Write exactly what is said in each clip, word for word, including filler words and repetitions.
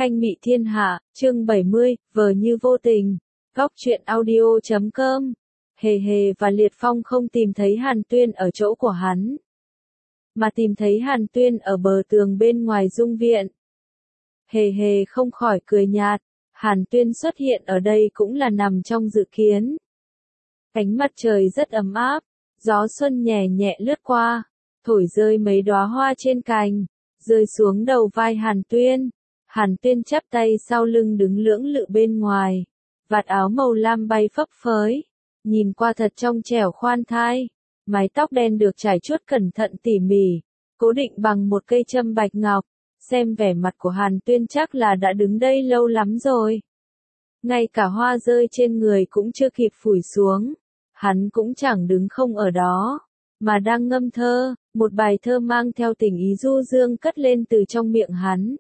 Khanh Mị Thiên Hạ, chương bảy mươi, vờ như vô tình. Góc truyện audio chấm com. Hề Hề và Liệt Phong không tìm thấy Hàn Tuyên ở chỗ của hắn, mà tìm thấy Hàn Tuyên ở bờ tường bên ngoài dung viện. Hề Hề không khỏi cười nhạt, Hàn Tuyên xuất hiện ở đây cũng là nằm trong dự kiến. Ánh mặt trời rất ấm áp, gió xuân nhẹ nhẹ lướt qua, thổi rơi mấy đóa hoa trên cành, rơi xuống đầu vai Hàn Tuyên. Hàn Tuyên chắp tay sau lưng đứng lưỡng lự bên ngoài, vạt áo màu lam bay phấp phới, nhìn qua thật trong trẻo khoan thai, mái tóc đen được trải chuốt cẩn thận tỉ mỉ, cố định bằng một cây châm bạch ngọc, xem vẻ mặt của Hàn Tuyên chắc là đã đứng đây lâu lắm rồi. Ngay cả hoa rơi trên người cũng chưa kịp phủi xuống, hắn cũng chẳng đứng không ở đó, mà đang ngâm thơ, một bài thơ mang theo tình ý du dương cất lên từ trong miệng hắn.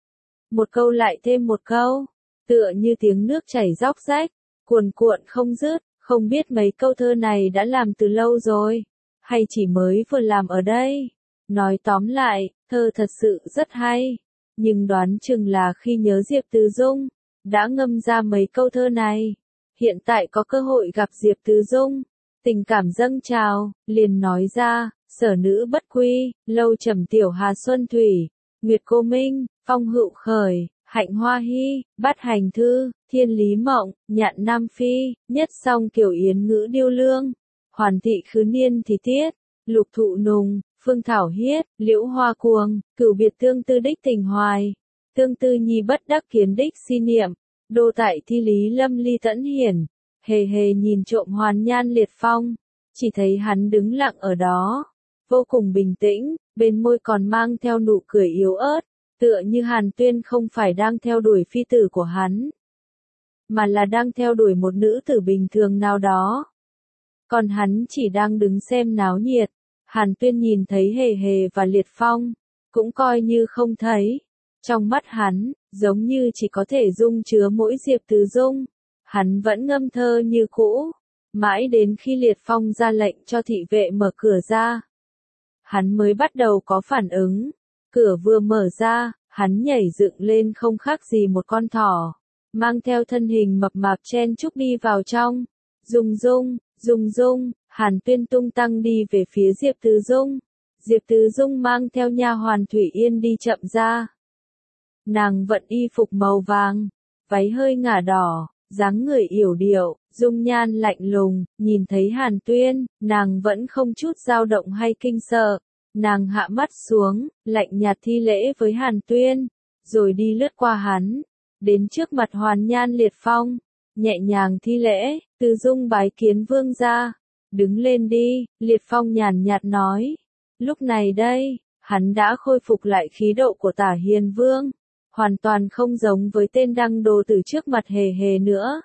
Một câu lại thêm một câu, tựa như tiếng nước chảy róc rách, cuồn cuộn không dứt, không biết mấy câu thơ này đã làm từ lâu rồi, hay chỉ mới vừa làm ở đây. Nói tóm lại, thơ thật sự rất hay, nhưng đoán chừng là khi nhớ Diệp Từ Dung, đã ngâm ra mấy câu thơ này. Hiện tại có cơ hội gặp Diệp Từ Dung, tình cảm dâng trào, liền nói ra, sở nữ bất quy, lâu trầm tiểu hà xuân thủy, nguyệt cô minh, phong hữu khởi, hạnh hoa hy, bát hành thư, thiên lý mộng, nhạn nam phi, nhất song kiểu yến ngữ điêu lương, hoàn thị khứ niên thì tiết, lục thụ nùng, phương thảo hiết, liễu hoa cuồng, cửu biệt tương tư đích tình hoài, tương tư nhi bất đắc kiến đích si niệm, đô tại thi lý lâm ly tẫn hiển. Hề Hề nhìn trộm Hoàn Nhan Liệt Phong, chỉ thấy hắn đứng lặng ở đó, vô cùng bình tĩnh, bên môi còn mang theo nụ cười yếu ớt, tựa như Hàn Tuyên không phải đang theo đuổi phi tử của hắn, mà là đang theo đuổi một nữ tử bình thường nào đó. Còn hắn chỉ đang đứng xem náo nhiệt. Hàn Tuyên nhìn thấy Hề Hề và Liệt Phong, cũng coi như không thấy. Trong mắt hắn, giống như chỉ có thể dung chứa mỗi Diệp Từ Dung. Hắn vẫn ngâm thơ như cũ, mãi đến khi Liệt Phong ra lệnh cho thị vệ mở cửa ra, hắn mới bắt đầu có phản ứng. Cửa vừa mở ra, hắn nhảy dựng lên không khác gì một con thỏ, mang theo thân hình mập mạp chen chúc đi vào trong. Dung Dung, Dung Dung, Hàn Tuyên tung tăng đi về phía Diệp Từ Dung. Diệp Từ Dung mang theo nha hoàn Thủy Yên đi chậm ra. Nàng vận y phục màu vàng, váy hơi ngả đỏ, dáng người yểu điệu, dung nhan lạnh lùng, nhìn thấy Hàn Tuyên, nàng vẫn không chút dao động hay kinh sợ. Nàng hạ mắt xuống, lạnh nhạt thi lễ với Hàn Tuyên, rồi đi lướt qua hắn, đến trước mặt Hoàn Nhan Liệt Phong, nhẹ nhàng thi lễ, Từ Dung bái kiến vương gia. Đứng lên đi, Liệt Phong nhàn nhạt nói. Lúc này đây, hắn đã khôi phục lại khí độ của Tả Hiền Vương, hoàn toàn không giống với tên đăng đồ từ trước mặt Hề Hề nữa.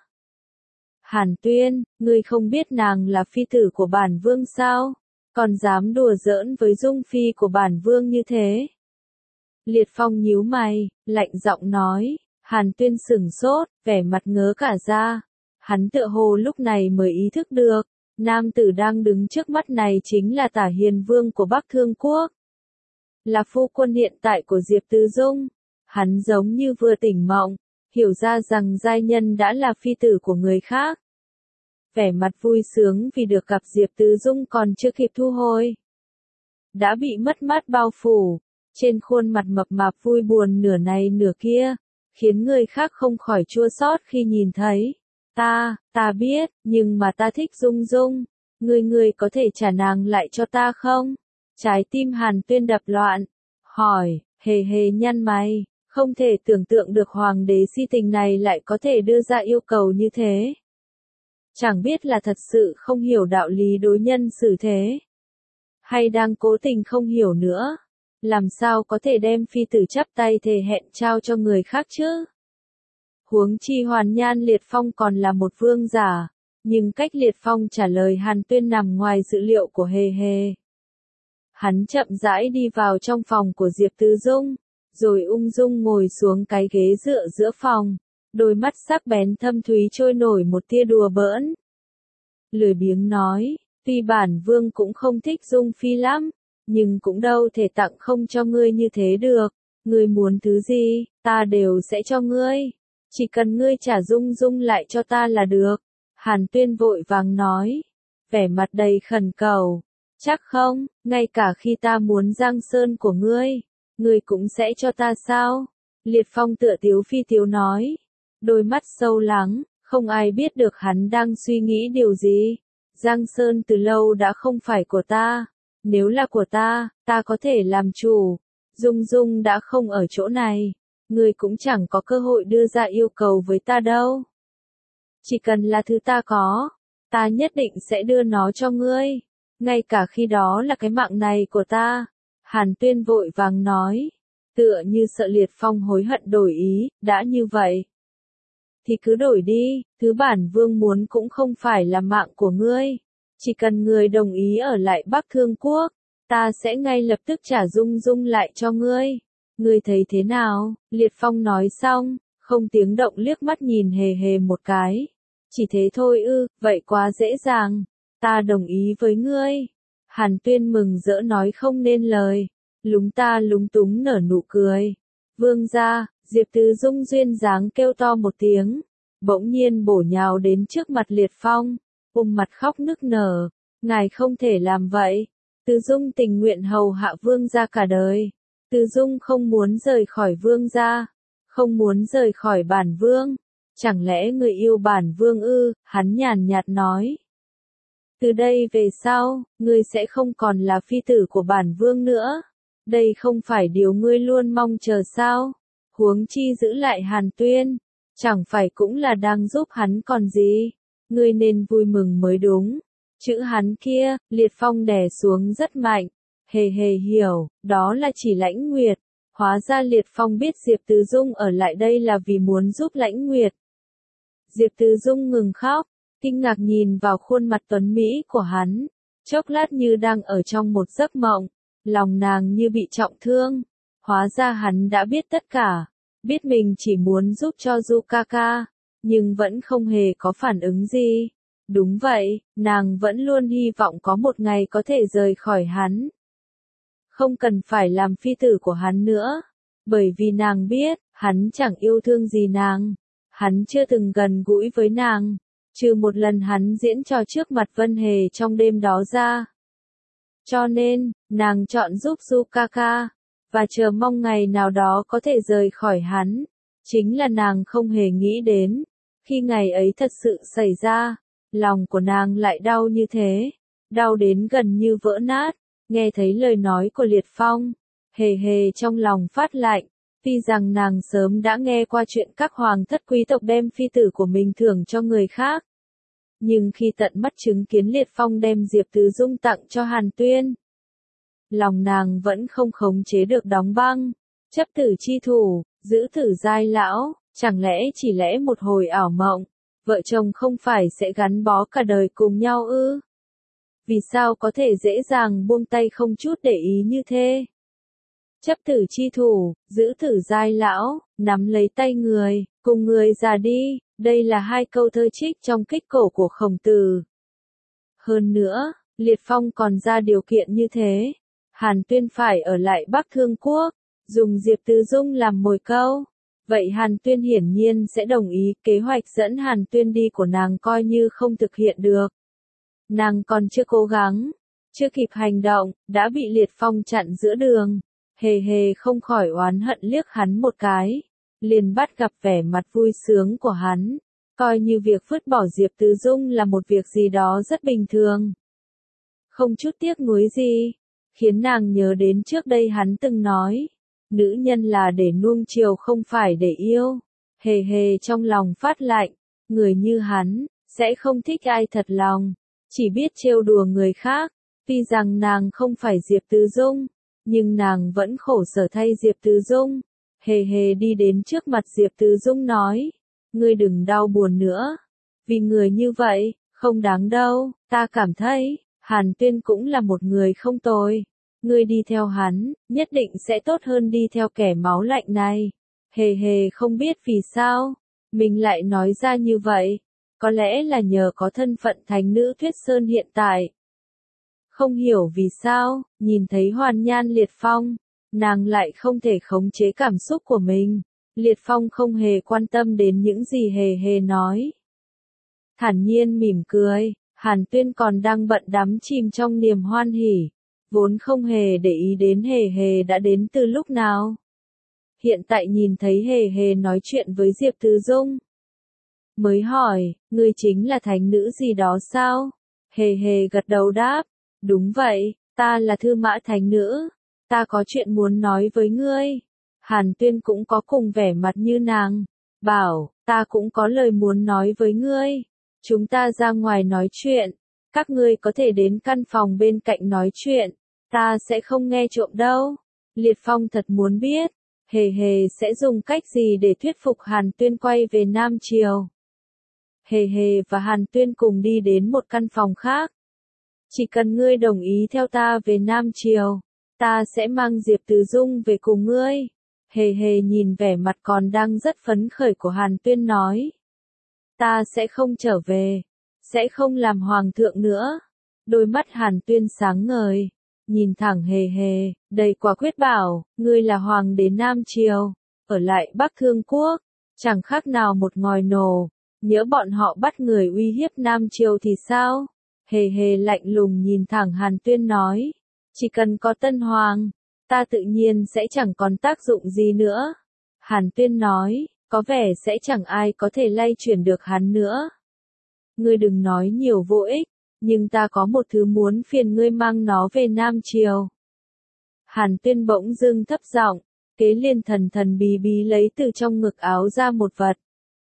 Hàn Tuyên, ngươi không biết nàng là phi tử của bản vương sao? Còn dám đùa giỡn với dung phi của bản vương như thế? Liệt Phong nhíu mày, lạnh giọng nói. Hàn Tuyên sửng sốt, vẻ mặt ngớ cả ra. Hắn tựa hồ lúc này mới ý thức được, nam tử đang đứng trước mắt này chính là Tả Hiền Vương của Bắc Thương Quốc, là phu quân hiện tại của Diệp Từ Dung. Hắn giống như vừa tỉnh mộng, hiểu ra rằng giai nhân đã là phi tử của người khác. Vẻ mặt vui sướng vì được gặp Diệp Từ Dung còn chưa kịp thu hồi, đã bị mất mát bao phủ, trên khuôn mặt mập mạp vui buồn nửa này nửa kia, khiến người khác không khỏi chua xót khi nhìn thấy. Ta, ta biết, nhưng mà ta thích Dung Dung, ngươi ngươi có thể trả nàng lại cho ta không? Trái tim Hàn Tuyên đập loạn, hỏi. Hề Hề nhăn mày, không thể tưởng tượng được hoàng đế si tình này lại có thể đưa ra yêu cầu như thế. Chẳng biết là thật sự không hiểu đạo lý đối nhân xử thế, hay đang cố tình không hiểu nữa. Làm sao có thể đem phi tử chắp tay thề hẹn trao cho người khác chứ? Huống chi Hoàn Nhan Liệt Phong còn là một vương giả, nhưng cách Liệt Phong trả lời Hàn Tuyên nằm ngoài dự liệu của Hề Hề. Hắn chậm rãi đi vào trong phòng của Diệp Từ Dung, rồi ung dung ngồi xuống cái ghế dựa giữa phòng, đôi mắt sắc bén thâm thúy trôi nổi một tia đùa bỡn. Lười biếng nói, tuy bản vương cũng không thích Dung phi lắm, nhưng cũng đâu thể tặng không cho ngươi như thế được. Ngươi muốn thứ gì, ta đều sẽ cho ngươi. Chỉ cần ngươi trả Dung Dung lại cho ta là được. Hàn Tuyên vội vàng nói, vẻ mặt đầy khẩn cầu. Chắc không, ngay cả khi ta muốn Giang Sơn của ngươi, ngươi cũng sẽ cho ta sao? Liệt Phong tựa tiếu phi tiếu nói, đôi mắt sâu lắng, không ai biết được hắn đang suy nghĩ điều gì. Giang Sơn từ lâu đã không phải của ta, nếu là của ta, ta có thể làm chủ. Dung Dung đã không ở chỗ này, ngươi cũng chẳng có cơ hội đưa ra yêu cầu với ta đâu. Chỉ cần là thứ ta có, ta nhất định sẽ đưa nó cho ngươi, ngay cả khi đó là cái mạng này của ta. Hàn Tuyên vội vàng nói, tựa như sợ Liệt Phong hối hận đổi ý, đã như vậy. Thì cứ đổi đi, thứ bản vương muốn cũng không phải là mạng của ngươi. Chỉ cần ngươi đồng ý ở lại Bắc Thương Quốc, ta sẽ ngay lập tức trả Dung Dung lại cho ngươi. Ngươi thấy thế nào? Liệt Phong nói xong, không tiếng động liếc mắt nhìn hề hề một cái. Chỉ thế thôi ư, vậy quá dễ dàng. Ta đồng ý với ngươi. Hàn Tuyên mừng rỡ nói không nên lời. Lúng ta lúng túng nở nụ cười. Vương gia, Diệp Tứ Dung duyên dáng kêu to một tiếng. Bỗng nhiên bổ nhào đến trước mặt Liệt Phong. Ôm mặt khóc nức nở. Ngài không thể làm vậy. Tứ Dung tình nguyện hầu hạ vương gia cả đời. Tứ Dung không muốn rời khỏi vương gia. Không muốn rời khỏi bản vương. Chẳng lẽ người yêu bản vương ư? Hắn nhàn nhạt nói. Từ đây về sau, ngươi sẽ không còn là phi tử của bản vương nữa. Đây không phải điều ngươi luôn mong chờ sao? Huống chi giữ lại Hàn Tuyên, chẳng phải cũng là đang giúp hắn còn gì? Ngươi nên vui mừng mới đúng. Chữ hắn kia, Liệt Phong đè xuống rất mạnh. Hề hề hiểu, đó là chỉ Lãnh Nguyệt. Hóa ra Liệt Phong biết Diệp Tứ Dung ở lại đây là vì muốn giúp Lãnh Nguyệt. Diệp Tứ Dung ngừng khóc, kinh ngạc nhìn vào khuôn mặt tuấn mỹ của hắn, chốc lát như đang ở trong một giấc mộng, lòng nàng như bị trọng thương. Hóa ra hắn đã biết tất cả, biết mình chỉ muốn giúp cho Du ca ca, nhưng vẫn không hề có phản ứng gì. Đúng vậy, nàng vẫn luôn hy vọng có một ngày có thể rời khỏi hắn. Không cần phải làm phi tử của hắn nữa, bởi vì nàng biết, hắn chẳng yêu thương gì nàng. Hắn chưa từng gần gũi với nàng, trừ một lần hắn diễn trò trước mặt Vân Hề trong đêm đó ra. Cho nên, nàng chọn giúp Du ca ca, và chờ mong ngày nào đó có thể rời khỏi hắn. Chính là nàng không hề nghĩ đến, khi ngày ấy thật sự xảy ra, lòng của nàng lại đau như thế, đau đến gần như vỡ nát. Nghe thấy lời nói của Liệt Phong, hề hề trong lòng phát lạnh. Tuy rằng nàng sớm đã nghe qua chuyện các hoàng thất quý tộc đem phi tử của mình thưởng cho người khác. Nhưng khi tận mắt chứng kiến Liệt Phong đem Diệp Tứ Dung tặng cho Hàn Tuyên, lòng nàng vẫn không khống chế được đóng băng. Chấp tử chi thủ, giữ tử giai lão, chẳng lẽ chỉ lẽ một hồi ảo mộng, vợ chồng không phải sẽ gắn bó cả đời cùng nhau ư? Vì sao có thể dễ dàng buông tay không chút để ý như thế? Chấp tử chi thủ, giữ tử giai lão, nắm lấy tay người, cùng người già đi, đây là hai câu thơ trích trong kích cổ của Khổng Tử. Hơn nữa, Liệt Phong còn ra điều kiện như thế. Hàn Tuyên phải ở lại Bắc Thương Quốc, dùng Diệp Tứ Dung làm mồi câu. Vậy Hàn Tuyên hiển nhiên sẽ đồng ý, kế hoạch dẫn Hàn Tuyên đi của nàng coi như không thực hiện được. Nàng còn chưa cố gắng, chưa kịp hành động, đã bị Liệt Phong chặn giữa đường. Hề hề không khỏi oán hận liếc hắn một cái, liền bắt gặp vẻ mặt vui sướng của hắn, coi như việc vứt bỏ Diệp Tứ Dung là một việc gì đó rất bình thường. Không chút tiếc nuối gì, khiến nàng nhớ đến trước đây hắn từng nói, nữ nhân là để nuông chiều không phải để yêu. Hề hề trong lòng phát lạnh, người như hắn, sẽ không thích ai thật lòng, chỉ biết trêu đùa người khác. Tuy rằng nàng không phải Diệp Tứ Dung, nhưng nàng vẫn khổ sở thay Diệp Tứ Dung. Hề hề đi đến trước mặt Diệp Tứ Dung nói, ngươi đừng đau buồn nữa, vì người như vậy, không đáng đâu, ta cảm thấy, Hàn Tuyên cũng là một người không tồi. Ngươi đi theo hắn, nhất định sẽ tốt hơn đi theo kẻ máu lạnh này. Hề hề không biết vì sao, mình lại nói ra như vậy, có lẽ là nhờ có thân phận thánh nữ Tuyết Sơn hiện tại. Không hiểu vì sao, nhìn thấy Hoàn Nhan Liệt Phong, nàng lại không thể khống chế cảm xúc của mình. Liệt Phong không hề quan tâm đến những gì Hề Hề nói. Thản nhiên mỉm cười, Hàn Tuyên còn đang bận đắm chìm trong niềm hoan hỉ, vốn không hề để ý đến Hề Hề đã đến từ lúc nào. Hiện tại nhìn thấy Hề Hề nói chuyện với Diệp Từ Dung, mới hỏi, ngươi chính là thánh nữ gì đó sao? Hề Hề gật đầu đáp, đúng vậy, ta là Thư Mã thánh nữ, ta có chuyện muốn nói với ngươi. Hàn Tuyên cũng có cùng vẻ mặt như nàng, bảo, ta cũng có lời muốn nói với ngươi, chúng ta ra ngoài nói chuyện, các ngươi có thể đến căn phòng bên cạnh nói chuyện, ta sẽ không nghe trộm đâu. Liệt Phong thật muốn biết, Hề Hề sẽ dùng cách gì để thuyết phục Hàn Tuyên quay về Nam Triều. Hề Hề và Hàn Tuyên cùng đi đến một căn phòng khác. Chỉ cần ngươi đồng ý theo ta về Nam Triều, ta sẽ mang Diệp Từ Dung về cùng ngươi. Hề Hề nhìn vẻ mặt còn đang rất phấn khởi của Hàn Tuyên nói. Ta sẽ không trở về, sẽ không làm hoàng thượng nữa. Đôi mắt Hàn Tuyên sáng ngời, nhìn thẳng Hề Hề, đầy quả quyết bảo, ngươi là hoàng đế Nam Triều, ở lại Bắc Thương Quốc, chẳng khác nào một ngòi nổ, nhỡ bọn họ bắt người uy hiếp Nam Triều thì sao? Hề Hề lạnh lùng nhìn thẳng Hàn Tuyên nói, chỉ cần có tân hoàng, ta tự nhiên sẽ chẳng còn tác dụng gì nữa. Hàn Tuyên nói, có vẻ sẽ chẳng ai có thể lay chuyển được hắn nữa. Ngươi đừng nói nhiều vô ích, nhưng ta có một thứ muốn phiền ngươi mang nó về Nam Triều. Hàn Tuyên bỗng dưng thấp giọng, kế liên thần thần bí bí lấy từ trong ngực áo ra một vật.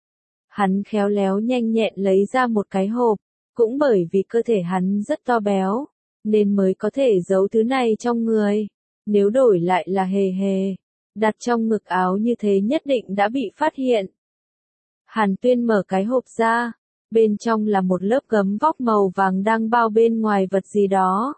Hắn khéo léo nhanh nhẹn lấy ra một cái hộp, cũng bởi vì cơ thể hắn rất to béo, nên mới có thể giấu thứ này trong người. Nếu đổi lại là Hề Hề, đặt trong ngực áo như thế nhất định đã bị phát hiện. Hàn Tuyên mở cái hộp ra, bên trong là một lớp gấm vóc màu vàng đang bao bên ngoài vật gì đó.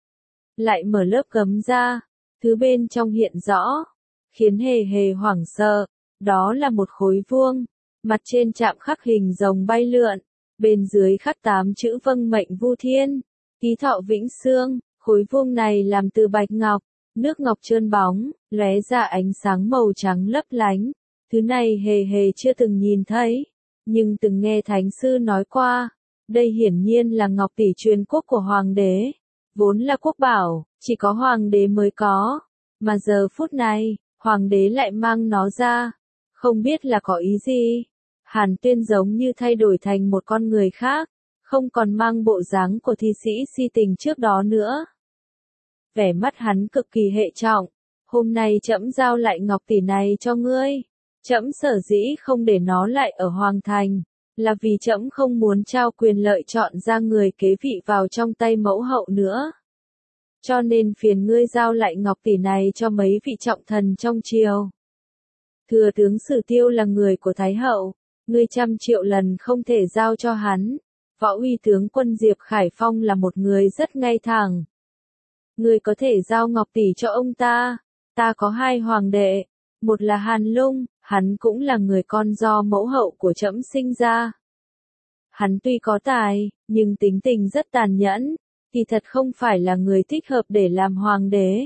Lại mở lớp gấm ra, thứ bên trong hiện rõ, khiến Hề Hề hoảng sợ, đó là một khối vuông, mặt trên chạm khắc hình rồng bay lượn, bên dưới khắc tám chữ vâng mệnh Vu Thiên, ký thọ vĩnh xương. Khối vuông này làm từ bạch ngọc, nước ngọc trơn bóng, lóe ra ánh sáng màu trắng lấp lánh. Thứ này Hề Hề chưa từng nhìn thấy, nhưng từng nghe thánh sư nói qua. Đây hiển nhiên là ngọc tỷ truyền quốc của hoàng đế, vốn là quốc bảo, chỉ có hoàng đế mới có, mà giờ phút này, hoàng đế lại mang nó ra, không biết là có ý gì. Hàn Tuyên giống như thay đổi thành một con người khác, không còn mang bộ dáng của thi sĩ si tình trước đó nữa. Vẻ mắt hắn cực kỳ hệ trọng, hôm nay trẫm giao lại ngọc tỷ này cho ngươi. Trẫm sở dĩ không để nó lại ở Hoàng Thành, là vì trẫm không muốn trao quyền lợi chọn ra người kế vị vào trong tay mẫu hậu nữa. Cho nên phiền ngươi giao lại ngọc tỷ này cho mấy vị trọng thần trong triều. Thừa tướng Sử Tiêu là người của Thái hậu, ngươi trăm triệu lần không thể giao cho hắn. Võ uy tướng quân Diệp Khải Phong là một người rất ngay thẳng. Ngươi có thể giao ngọc tỷ cho ông ta. Ta có hai hoàng đệ, một là Hàn Lung, hắn cũng là người con do mẫu hậu của trẫm sinh ra. Hắn tuy có tài, nhưng tính tình rất tàn nhẫn, thì thật không phải là người thích hợp để làm hoàng đế.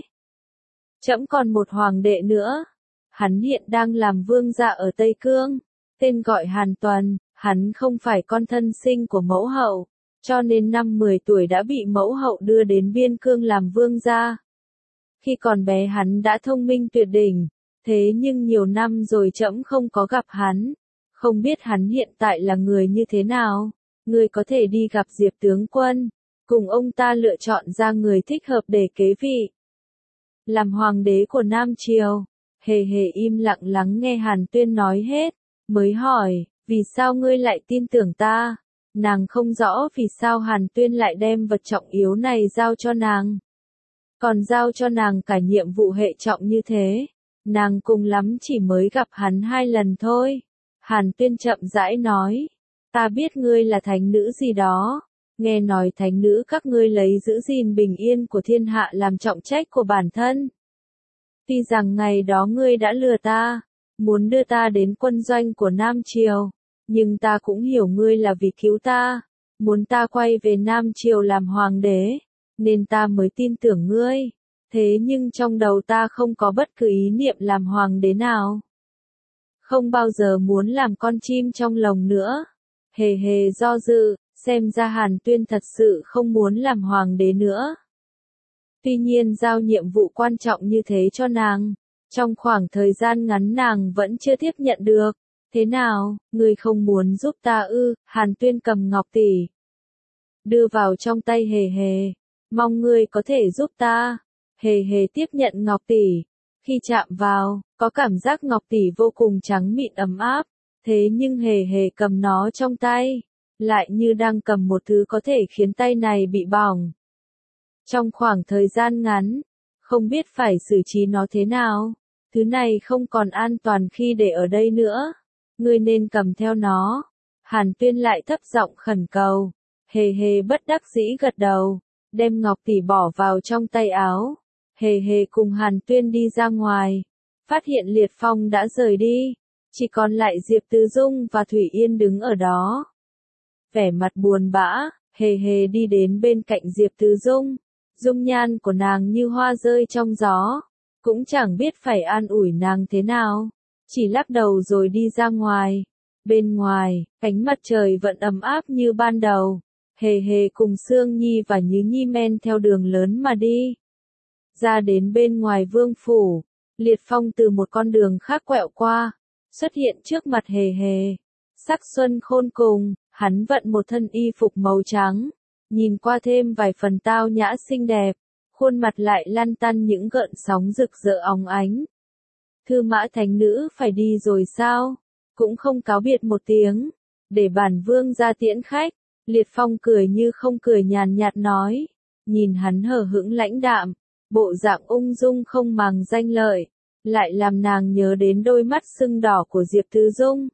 Trẫm còn một hoàng đệ nữa, hắn hiện đang làm vương gia ở Tây Cương, tên gọi Hàn Tuần, hắn không phải con thân sinh của mẫu hậu, cho nên năm mười tuổi đã bị mẫu hậu đưa đến biên cương làm vương gia. Khi còn bé hắn đã thông minh tuyệt đỉnh, thế nhưng nhiều năm rồi trẫm không có gặp hắn, không biết hắn hiện tại là người như thế nào. Ngươi có thể đi gặp Diệp tướng quân, cùng ông ta lựa chọn ra người thích hợp để kế vị, làm hoàng đế của Nam Triều. Hề Hề im lặng lắng nghe Hàn Tuyên nói hết, mới hỏi, vì sao ngươi lại tin tưởng ta? Nàng không rõ vì sao Hàn Tuyên lại đem vật trọng yếu này giao cho nàng. Còn giao cho nàng cả nhiệm vụ hệ trọng như thế. Nàng cùng lắm chỉ mới gặp hắn hai lần thôi. Hàn Tuyên chậm rãi nói, ta biết ngươi là thánh nữ gì đó. Nghe nói thánh nữ các ngươi lấy giữ gìn bình yên của thiên hạ làm trọng trách của bản thân. Tuy rằng ngày đó ngươi đã lừa ta, muốn đưa ta đến quân doanh của Nam Triều, nhưng ta cũng hiểu ngươi là vì cứu ta, muốn ta quay về Nam Triều làm hoàng đế, nên ta mới tin tưởng ngươi. thế nhưng trong đầu ta không có bất cứ ý niệm làm hoàng đế nào. Không bao giờ muốn làm con chim trong lồng nữa. Hề hề do dự, xem ra Hàn Tuyên thật sự không muốn làm hoàng đế nữa. Tuy nhiên giao nhiệm vụ quan trọng như thế cho nàng, trong khoảng thời gian ngắn nàng vẫn chưa tiếp nhận được. Thế nào, ngươi không muốn giúp ta ư? Hàn Tuyên cầm ngọc tỷ, đưa vào trong tay hề hề. Mong ngươi có thể giúp ta. Hề hề tiếp nhận ngọc tỷ. Khi chạm vào, có cảm giác ngọc tỷ vô cùng trắng mịn ấm áp. Thế nhưng hề hề cầm nó trong tay, lại như đang cầm một thứ có thể khiến tay này bị bỏng. Trong khoảng thời gian ngắn, không biết phải xử trí nó thế nào. Thứ này không còn an toàn khi để ở đây nữa. Ngươi nên cầm theo nó. Hàn Tuyên lại thấp giọng khẩn cầu. Hề hề bất đắc dĩ gật đầu, đem ngọc tỷ bỏ vào trong tay áo. Hề hề cùng Hàn Tuyên đi ra ngoài, phát hiện Liệt Phong đã rời đi, chỉ còn lại Diệp Tứ Dung và Thủy Yên đứng ở đó. Vẻ mặt buồn bã, hề hề đi đến bên cạnh Diệp Tứ Dung, dung nhan của nàng như hoa rơi trong gió, cũng chẳng biết phải an ủi nàng thế nào, chỉ lắc đầu rồi đi ra ngoài. Bên ngoài, ánh mặt trời vẫn ấm áp như ban đầu. Hề hề cùng Sương Nhi và Nhứ Nhi men theo đường lớn mà đi. Ra đến bên ngoài vương phủ, Liệt Phong từ một con đường khác quẹo qua, xuất hiện trước mặt hề hề. Sắc xuân khôn cùng, hắn vận một thân y phục màu trắng, nhìn qua thêm vài phần tao nhã xinh đẹp, khuôn mặt lại lăn tăn những gợn sóng rực rỡ óng ánh. Thư Mã thánh nữ phải đi rồi sao? Cũng không cáo biệt một tiếng, để bản vương ra tiễn khách. Liệt Phong cười như không cười nhàn nhạt nói, nhìn hắn hờ hững lãnh đạm, bộ dạng ung dung không màng danh lợi, lại làm nàng nhớ đến đôi mắt sưng đỏ của Diệp Tứ Dung.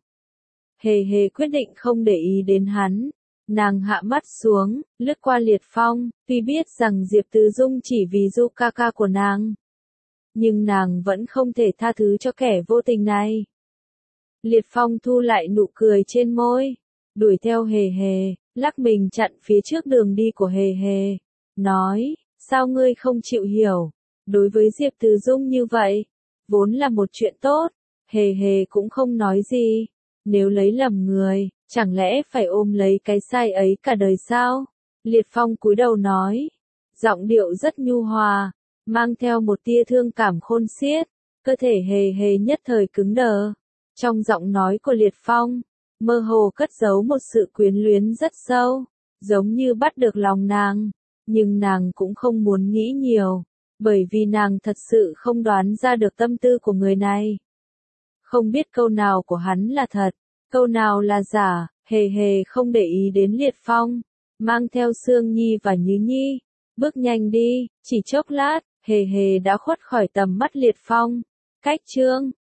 Hề hề quyết định không để ý đến hắn, nàng hạ mắt xuống, lướt qua Liệt Phong, tuy biết rằng Diệp Tứ Dung chỉ vì Du ca ca của nàng, nhưng nàng vẫn không thể tha thứ cho kẻ vô tình này. Liệt Phong thu lại nụ cười trên môi, đuổi theo hề hề, lắc mình chặn phía trước đường đi của hề hề, nói, sao ngươi không chịu hiểu, đối với Diệp Tứ Dung như vậy, vốn là một chuyện tốt. Hề hề cũng không nói gì, nếu lấy lầm người, chẳng lẽ phải ôm lấy cái sai ấy cả đời sao? Liệt Phong cúi đầu nói, giọng điệu rất nhu hòa, mang theo một tia thương cảm khôn xiết, cơ thể hề hề nhất thời cứng đờ. Trong giọng nói của Liệt Phong, mơ hồ cất giấu một sự quyến luyến rất sâu, giống như bắt được lòng nàng, nhưng nàng cũng không muốn nghĩ nhiều, bởi vì nàng thật sự không đoán ra được tâm tư của người này. Không biết câu nào của hắn là thật, câu nào là giả. Hề hề không để ý đến Liệt Phong, mang theo Sương Nhi và Nhứ Nhi, bước nhanh đi, chỉ chốc lát, hề hề đã khuất khỏi tầm mắt Liệt Phong. Cách chương